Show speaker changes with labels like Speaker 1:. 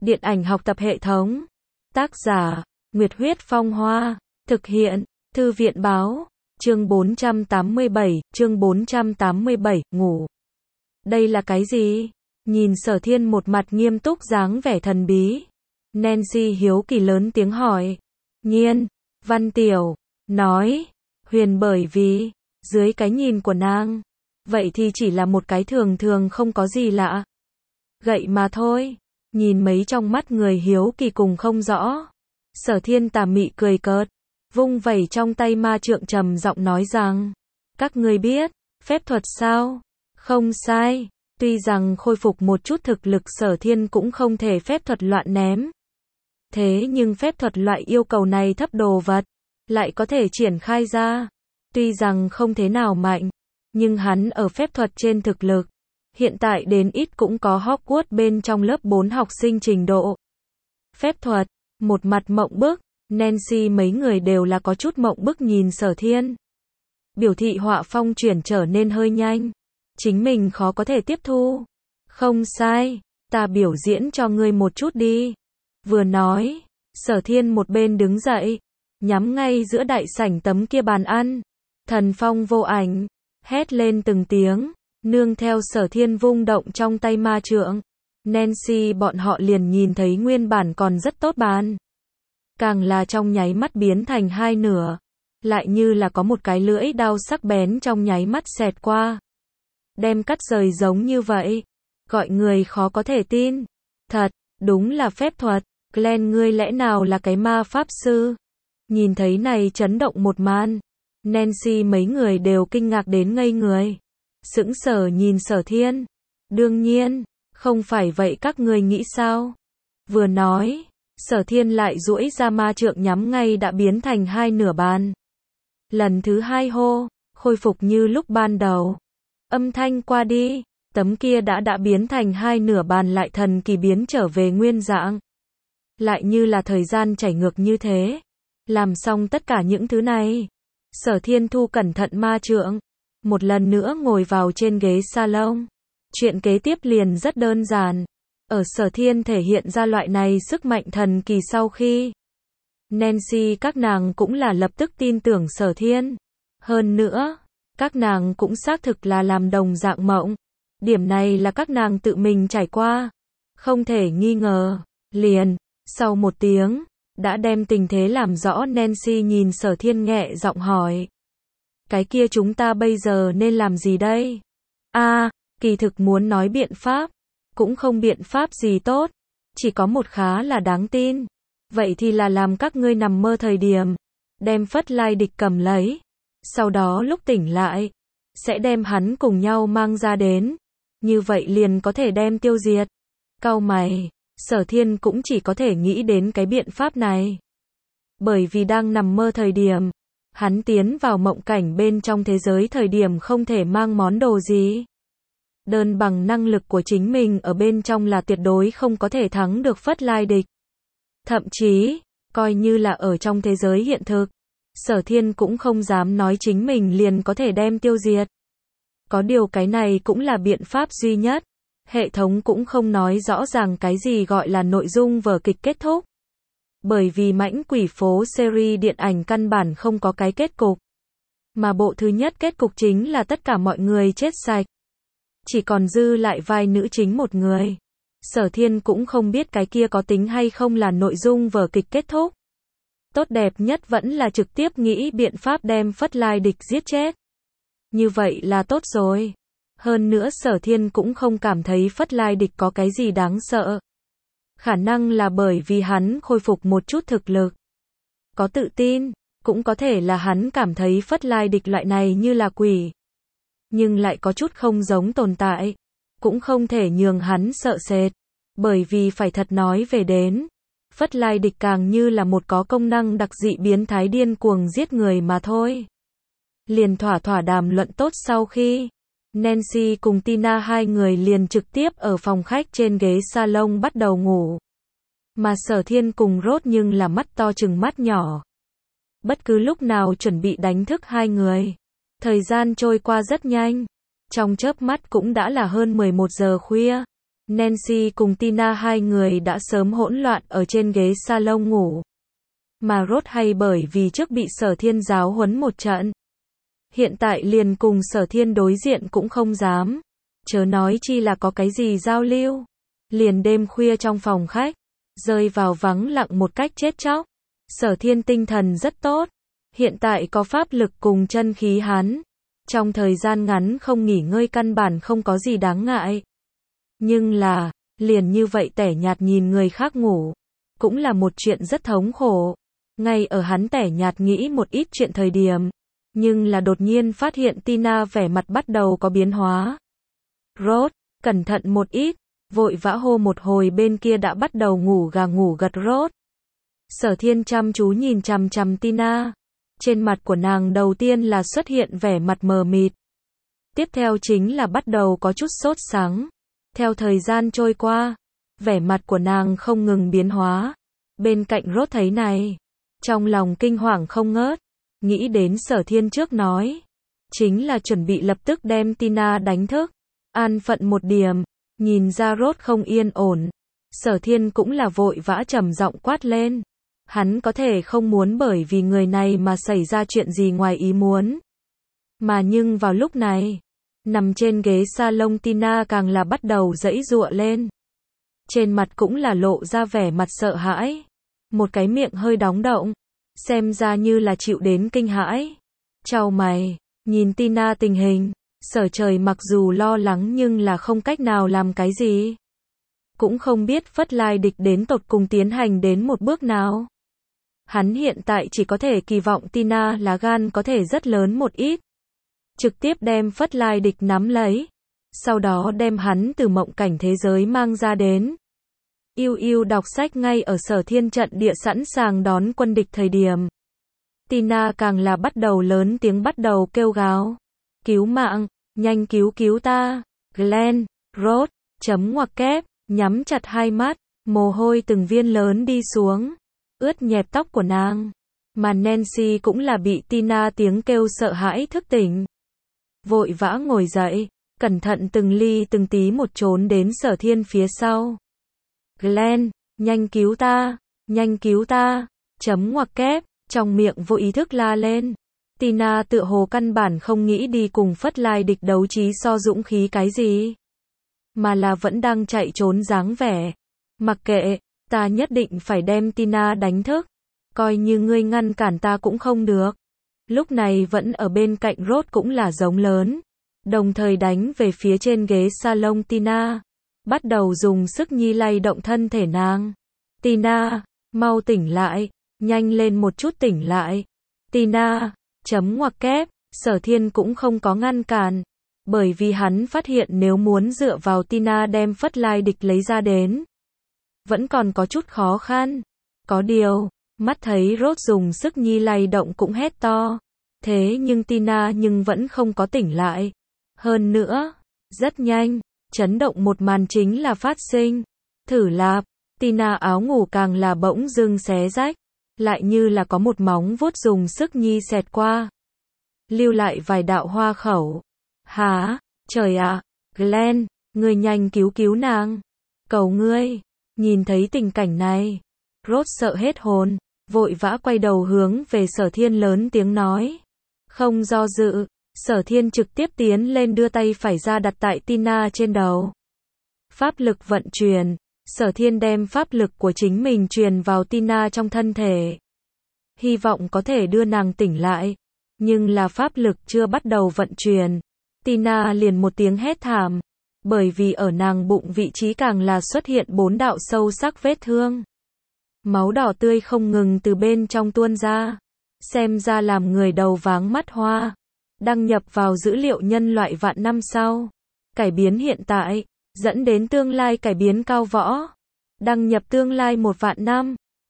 Speaker 1: Điện ảnh học tập hệ thống. Tác giả, Nguyệt Huyết Phong Hoa. Thực hiện, Thư viện Báo. Chương 487, ngủ. Đây là cái gì? Nhìn Sở Thiên một mặt nghiêm túc dáng vẻ thần bí. Nancy hiếu kỳ lớn tiếng hỏi. Nhiên, Văn Tiểu, nói. Huyền bởi vì, dưới cái nhìn của nàng, vậy thì chỉ là một cái thường thường không có gì lạ. Gậy mà thôi. Nhìn mấy trong mắt người hiếu kỳ cùng không rõ. Sở Thiên tà mị cười cợt, vung vẩy trong tay ma trượng trầm giọng nói rằng, các ngươi biết, phép thuật sao? Không sai, tuy rằng khôi phục một chút thực lực Sở Thiên cũng không thể phép thuật loạn ném. Thế nhưng phép thuật loại yêu cầu này thấp đồ vật, lại có thể triển khai ra. Tuy rằng không thế nào mạnh, nhưng hắn ở phép thuật trên thực lực, hiện tại đến ít cũng có Hogwarts bên trong lớp 4 học sinh trình độ. Phép thuật, một mặt mộng bức, Nancy mấy người đều là có chút mộng bức nhìn Sở Thiên. Biểu thị họa phong chuyển trở nên hơi nhanh. Chính mình khó có thể tiếp thu. Không sai, ta biểu diễn cho ngươi một chút đi. Vừa nói, Sở Thiên một bên đứng dậy, nhắm ngay giữa đại sảnh tấm kia bàn ăn. Thần phong vô ảnh, hét lên từng tiếng, nương theo Sở Thiên vung động trong tay ma trượng. Nancy bọn họ liền nhìn thấy nguyên bản còn rất tốt bàn. Càng là trong nháy mắt biến thành hai nửa. Lại như là có một cái lưỡi đao sắc bén trong nháy mắt xẹt qua. Đem cắt rời giống như vậy. Gọi người khó có thể tin. Thật, đúng là phép thuật. Glenn ngươi lẽ nào là cái ma pháp sư? Nhìn thấy này chấn động một màn. Nancy mấy người đều kinh ngạc đến ngây người. Sững sờ nhìn Sở Thiên. Đương nhiên, không phải vậy các ngươi nghĩ sao? Vừa nói, Sở Thiên lại duỗi ra ma trượng nhắm ngay đã biến thành hai nửa bàn. Lần thứ hai hô, khôi phục như lúc ban đầu. Âm thanh qua đi, tấm kia đã biến thành hai nửa bàn lại thần kỳ biến trở về nguyên dạng. Lại như là thời gian chảy ngược như thế. Làm xong tất cả những thứ này, Sở Thiên thu cẩn thận ma trượng, một lần nữa ngồi vào trên ghế salon. Chuyện kế tiếp liền rất đơn giản. Ở Sở Thiên thể hiện ra loại này sức mạnh thần kỳ sau khi, Nancy các nàng cũng là lập tức tin tưởng Sở Thiên. Hơn nữa, các nàng cũng xác thực là làm đồng dạng mộng. Điểm này là các nàng tự mình trải qua. Không thể nghi ngờ. Liền, sau một tiếng, đã đem tình thế làm rõ. Nancy nhìn Sở Thiên nhẹ giọng hỏi. Cái kia chúng ta bây giờ nên làm gì đây? Kỳ thực muốn nói biện pháp, cũng không biện pháp gì tốt, chỉ có một khá là đáng tin. Vậy thì là làm các ngươi nằm mơ thời điểm, đem Phất Lai Địch cầm lấy, sau đó lúc tỉnh lại, sẽ đem hắn cùng nhau mang ra đến, như vậy liền có thể đem tiêu diệt. Cau mày, Sở Thiên cũng chỉ có thể nghĩ đến cái biện pháp này. Bởi vì đang nằm mơ thời điểm, hắn tiến vào mộng cảnh bên trong thế giới thời điểm không thể mang món đồ gì. Đơn bằng năng lực của chính mình ở bên trong là tuyệt đối không có thể thắng được Phất Lai Địch. Thậm chí, coi như là ở trong thế giới hiện thực, Sở Thiên cũng không dám nói chính mình liền có thể đem tiêu diệt. Có điều cái này cũng là biện pháp duy nhất. Hệ thống cũng không nói rõ ràng cái gì gọi là nội dung vở kịch kết thúc. Bởi vì Mãnh Quỷ Phố series điện ảnh căn bản không có cái kết cục. Mà bộ thứ nhất kết cục chính là tất cả mọi người chết sạch. Chỉ còn dư lại vai nữ chính một người. Sở Thiên cũng không biết cái kia có tính hay không là nội dung vở kịch kết thúc. Tốt đẹp nhất vẫn là trực tiếp nghĩ biện pháp đem Phất Lai Địch giết chết. Như vậy là tốt rồi. Hơn nữa Sở Thiên cũng không cảm thấy Phất Lai Địch có cái gì đáng sợ. Khả năng là bởi vì hắn khôi phục một chút thực lực. Có tự tin, cũng có thể là hắn cảm thấy Phất Lai Địch loại này như là quỷ. Nhưng lại có chút không giống tồn tại. Cũng không thể nhường hắn sợ sệt. Bởi vì phải thật nói về đến, Phất Lai Địch càng như là một có công năng đặc dị biến thái điên cuồng giết người mà thôi. Liền thỏa đàm luận tốt sau khi, Nancy cùng Tina hai người liền trực tiếp ở phòng khách trên ghế salon bắt đầu ngủ. Mà Sở Thiên cùng Rốt nhưng là mắt to chừng mắt nhỏ. Bất cứ lúc nào chuẩn bị đánh thức hai người. Thời gian trôi qua rất nhanh. Trong chớp mắt cũng đã là hơn 11 giờ khuya. Nancy cùng Tina hai người đã sớm hỗn loạn ở trên ghế salon ngủ. Mà Rose hay bởi vì trước bị Sở Thiên giáo huấn một trận. Hiện tại liền cùng Sở Thiên đối diện cũng không dám. Chớ nói chi là có cái gì giao lưu. Liền đêm khuya trong phòng khách, rơi vào vắng lặng một cách chết chóc. Sở Thiên tinh thần rất tốt. Hiện tại có pháp lực cùng chân khí hắn. Trong thời gian ngắn không nghỉ ngơi căn bản không có gì đáng ngại. Nhưng là, liền như vậy tẻ nhạt nhìn người khác ngủ. Cũng là một chuyện rất thống khổ. Ngay ở hắn tẻ nhạt nghĩ một ít chuyện thời điểm. Nhưng là đột nhiên phát hiện Tina vẻ mặt bắt đầu có biến hóa. Rose, cẩn thận một ít. Vội vã hô một hồi bên kia đã bắt đầu ngủ gà ngủ gật Rose. Sở Thiên chăm chú nhìn chằm chằm Tina. Trên mặt của nàng đầu tiên là xuất hiện vẻ mặt mờ mịt. Tiếp theo chính là bắt đầu có chút sốt sắng. Theo thời gian trôi qua, vẻ mặt của nàng không ngừng biến hóa. Bên cạnh Rose thấy này, trong lòng kinh hoàng không ngớt. Nghĩ đến Sở Thiên trước nói. Chính là chuẩn bị lập tức đem Tina đánh thức. An phận một điểm. Nhìn ra Rose không yên ổn. Sở Thiên cũng là vội vã trầm giọng quát lên. Hắn có thể không muốn bởi vì người này mà xảy ra chuyện gì ngoài ý muốn. Mà nhưng vào lúc này, nằm trên ghế salon Tina càng là bắt đầu giãy giụa lên. Trên mặt cũng là lộ ra vẻ mặt sợ hãi. Một cái miệng hơi đóng động. Xem ra như là chịu đến kinh hãi. Chau mày, nhìn Tina tình hình. Sở Trời mặc dù lo lắng nhưng là không cách nào làm cái gì. Cũng không biết Phất Lai Địch đến tột cùng tiến hành đến một bước nào. Hắn hiện tại chỉ có thể kỳ vọng Tina lá gan có thể rất lớn một ít. Trực tiếp đem Phất Lai Địch nắm lấy. Sau đó đem hắn từ mộng cảnh thế giới mang ra đến. Yêu yêu đọc sách ngay ở Sở Thiên trận địa sẵn sàng đón quân địch thời điểm. Tina càng là bắt đầu lớn tiếng bắt đầu kêu gào. Cứu mạng, nhanh cứu cứu ta. Glenn, Rose, chấm ngoặc kép, nhắm chặt hai mắt, mồ hôi từng viên lớn đi xuống. Ướt nhẹp tóc của nàng. Mà Nancy cũng là bị Tina tiếng kêu sợ hãi thức tỉnh. Vội vã ngồi dậy, cẩn thận từng ly từng tí một trốn đến Sở Thiên phía sau. Glenn, nhanh cứu ta, chấm ngoặc kép, trong miệng vô ý thức la lên. Tina tựa hồ căn bản không nghĩ đi cùng Phất Lai Địch đấu trí so dũng khí cái gì. Mà là vẫn đang chạy trốn dáng vẻ. Mặc kệ, ta nhất định phải đem Tina đánh thức. Coi như ngươi ngăn cản ta cũng không được. Lúc này vẫn ở bên cạnh Rose cũng là giống lớn. Đồng thời đánh về phía trên ghế salon Tina. Bắt đầu dùng sức nhi lay động thân thể nàng. Tina, mau tỉnh lại. Nhanh lên một chút tỉnh lại. Tina, chấm ngoặc kép. Sở Thiên cũng không có ngăn cản. Bởi vì hắn phát hiện nếu muốn dựa vào Tina đem Phất Lai Địch lấy ra đến. Vẫn còn có chút khó khăn. Có điều, mắt thấy Rose dùng sức nhi lay động cũng hét to. Thế nhưng Tina vẫn không có tỉnh lại. Hơn nữa, rất nhanh, chấn động một màn chính là phát sinh. Thử lạp, Tina áo ngủ càng là bỗng dưng xé rách. Lại như là có một móng vuốt dùng sức nhi xẹt qua. Lưu lại vài đạo hoa khẩu. Hả, trời ạ, Glenn, ngươi nhanh cứu nàng. Cầu ngươi. Nhìn thấy tình cảnh này, Rose sợ hết hồn, vội vã quay đầu hướng về Sở Thiên lớn tiếng nói. Không do dự, Sở Thiên trực tiếp tiến lên đưa tay phải ra đặt tại Tina trên đầu. Pháp lực vận chuyển, Sở Thiên đem pháp lực của chính mình truyền vào Tina trong thân thể. Hy vọng có thể đưa nàng tỉnh lại, nhưng là pháp lực chưa bắt đầu vận chuyển. Tina liền một tiếng hét thảm. Bởi vì ở nàng bụng vị trí càng là xuất hiện 4 đạo sâu sắc vết thương. Máu đỏ tươi không ngừng từ bên trong tuôn ra. Xem ra làm người đầu váng mắt hoa. Đăng nhập vào dữ liệu nhân loại vạn năm sau. Cải biến hiện tại, dẫn đến tương lai cải biến cao võ. Đăng nhập tương lai 1 vạn năm.